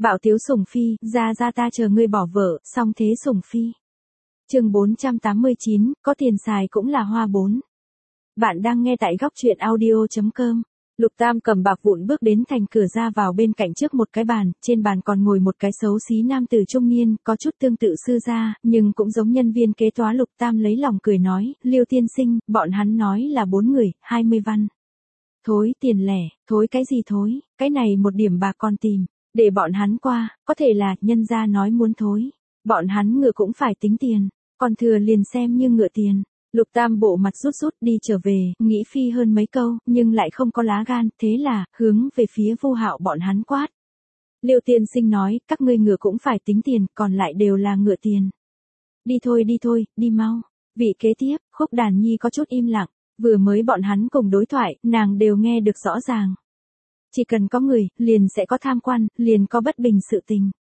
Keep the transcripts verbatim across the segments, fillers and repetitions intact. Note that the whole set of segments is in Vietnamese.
Bạo tiếu sủng phi, ra ra ta chờ ngươi bỏ vợ, xong thế sủng phi. Chương bốn trăm tám mươi chín, có tiền xài cũng là hoa bốn. Bạn đang nghe tại góc truyện audio chấm com. Lục Tam cầm bạc vụn bước đến thành cửa ra vào bên cạnh trước một cái bàn, trên bàn còn ngồi một cái xấu xí nam tử trung niên, có chút tương tự sư gia, nhưng cũng giống nhân viên kế toán. Lục Tam lấy lòng cười nói, Liêu tiên sinh, bọn hắn nói là bốn người, hai mươi văn. Thối tiền lẻ, thối cái gì thối, cái này một điểm bạc còn tìm, để bọn hắn qua, có thể là nhân gia nói muốn thối, bọn hắn ngựa cũng phải tính tiền, còn thừa liền xem như ngựa tiền. Lục Tam bộ mặt rút rút đi trở về, nghĩ phi hơn mấy câu, nhưng lại không có lá gan, thế là, hướng về phía Vu Hạo bọn hắn quát. Liêu tiên sinh nói, các ngươi ngựa cũng phải tính tiền, còn lại đều là ngựa tiền. Đi thôi đi thôi, đi mau. Vị kế tiếp, Khúc Đàn Nhi có chút im lặng, vừa mới bọn hắn cùng đối thoại, nàng đều nghe được rõ ràng. Chỉ cần có người, liền sẽ có tham quan, liền có bất bình sự tình.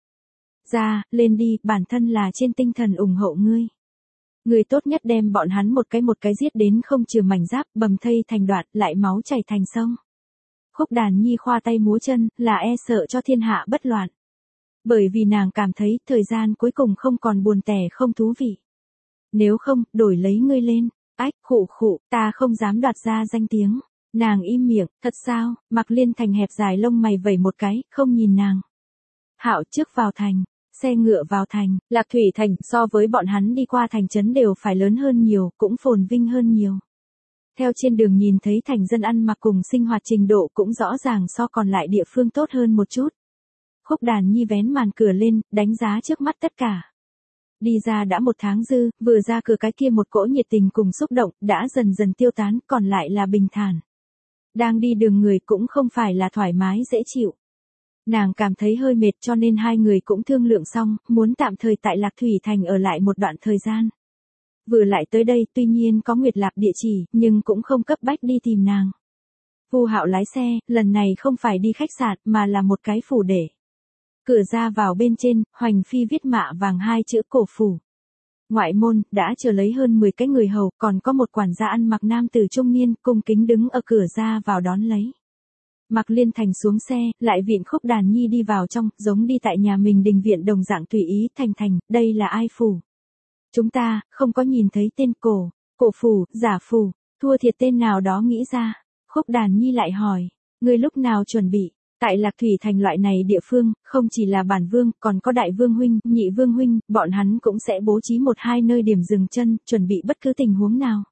Ra, lên đi, bản thân là trên tinh thần ủng hộ ngươi. Người tốt nhất đem bọn hắn một cái một cái giết đến không chừa mảnh giáp, bầm thây thành đoạn, lại máu chảy thành sông. Khúc Đàn Nhi khoa tay múa chân, là e sợ cho thiên hạ bất loạn. Bởi vì nàng cảm thấy, thời gian cuối cùng không còn buồn tẻ không thú vị. Nếu không, đổi lấy ngươi lên. Ách, khụ khụ, ta không dám đoạt ra danh tiếng. Nàng im miệng, thật sao? Mạc Liên Thành hẹp dài lông mày vẩy một cái, không nhìn nàng. Hạo trước vào thành. Xe ngựa vào thành, Lạc Thủy Thành so với bọn hắn đi qua thành trấn đều phải lớn hơn nhiều, cũng phồn vinh hơn nhiều. Theo trên đường nhìn thấy thành dân ăn mặc cùng sinh hoạt trình độ cũng rõ ràng so còn lại địa phương tốt hơn một chút. Khúc Đàn Nhi vén màn cửa lên, đánh giá trước mắt tất cả. Đi ra đã một tháng dư, vừa ra cửa cái kia một cỗ nhiệt tình cùng xúc động, đã dần dần tiêu tán, còn lại là bình thản. Đang đi đường người cũng không phải là thoải mái dễ chịu. Nàng cảm thấy hơi mệt cho nên hai người cũng thương lượng xong, muốn tạm thời tại Lạc Thủy Thành ở lại một đoạn thời gian. Vừa lại tới đây tuy nhiên có Nguyệt Lạp địa chỉ, nhưng cũng không cấp bách đi tìm nàng. Vu Hạo lái xe, lần này không phải đi khách sạn mà là một cái phủ để. Cửa ra vào bên trên, hoành phi viết mạ vàng hai chữ cổ phủ. Ngoại môn, đã chờ lấy hơn mười cái người hầu, còn có một quản gia ăn mặc nam tử trung niên, cung kính đứng ở cửa ra vào đón lấy. Mạc Liên Thành xuống xe, lại viện Khúc Đàn Nhi đi vào trong, giống đi tại nhà mình đình viện đồng dạng tùy ý. Thành Thành, đây là ai phủ? Chúng ta, không có nhìn thấy tên cổ, cổ phủ, giả phủ, thua thiệt tên nào đó nghĩ ra. Khúc Đàn Nhi lại hỏi, ngươi lúc nào chuẩn bị? Tại Lạc Thủy Thành loại này địa phương, không chỉ là bản vương, còn có đại vương huynh, nhị vương huynh, bọn hắn cũng sẽ bố trí một hai nơi điểm dừng chân, chuẩn bị bất cứ tình huống nào.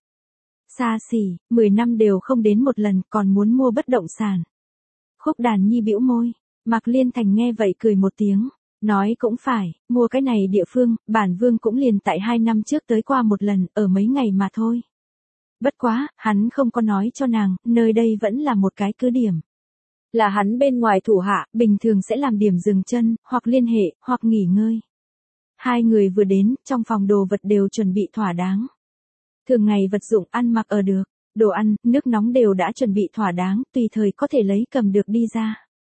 Xa xỉ, mười năm đều không đến một lần, còn muốn mua bất động sản. Khúc Đàn Nhi bĩu môi, Mạc Liên Thành nghe vậy cười một tiếng, nói cũng phải, mua cái này địa phương, bản vương cũng liền tại hai năm trước tới qua một lần, ở mấy ngày mà thôi. Bất quá, hắn không có nói cho nàng, nơi đây vẫn là một cái cứ điểm. Là hắn bên ngoài thủ hạ, bình thường sẽ làm điểm dừng chân, hoặc liên hệ, hoặc nghỉ ngơi. Hai người vừa đến, trong phòng đồ vật đều chuẩn bị thỏa đáng. Thường ngày vật dụng ăn mặc ở được. Đồ ăn, nước nóng đều đã chuẩn bị thỏa đáng, tùy thời có thể lấy cầm được đi ra.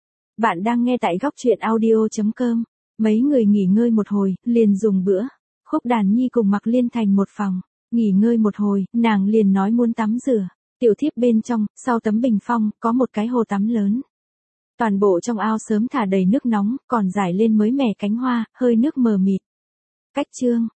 Bạn đang nghe tại góc truyện audio chấm com. Mấy người nghỉ ngơi một hồi, liền dùng bữa. Khúc Đàn Nhi cùng Mạc Liên Thành một phòng. Nghỉ ngơi một hồi, nàng liền nói muốn tắm rửa. Tiểu thiếp bên trong, sau tấm bình phong, có một cái hồ tắm lớn. Toàn bộ trong ao sớm thả đầy nước nóng, còn rải lên mới mẻ cánh hoa, hơi nước mờ mịt. Cách chương,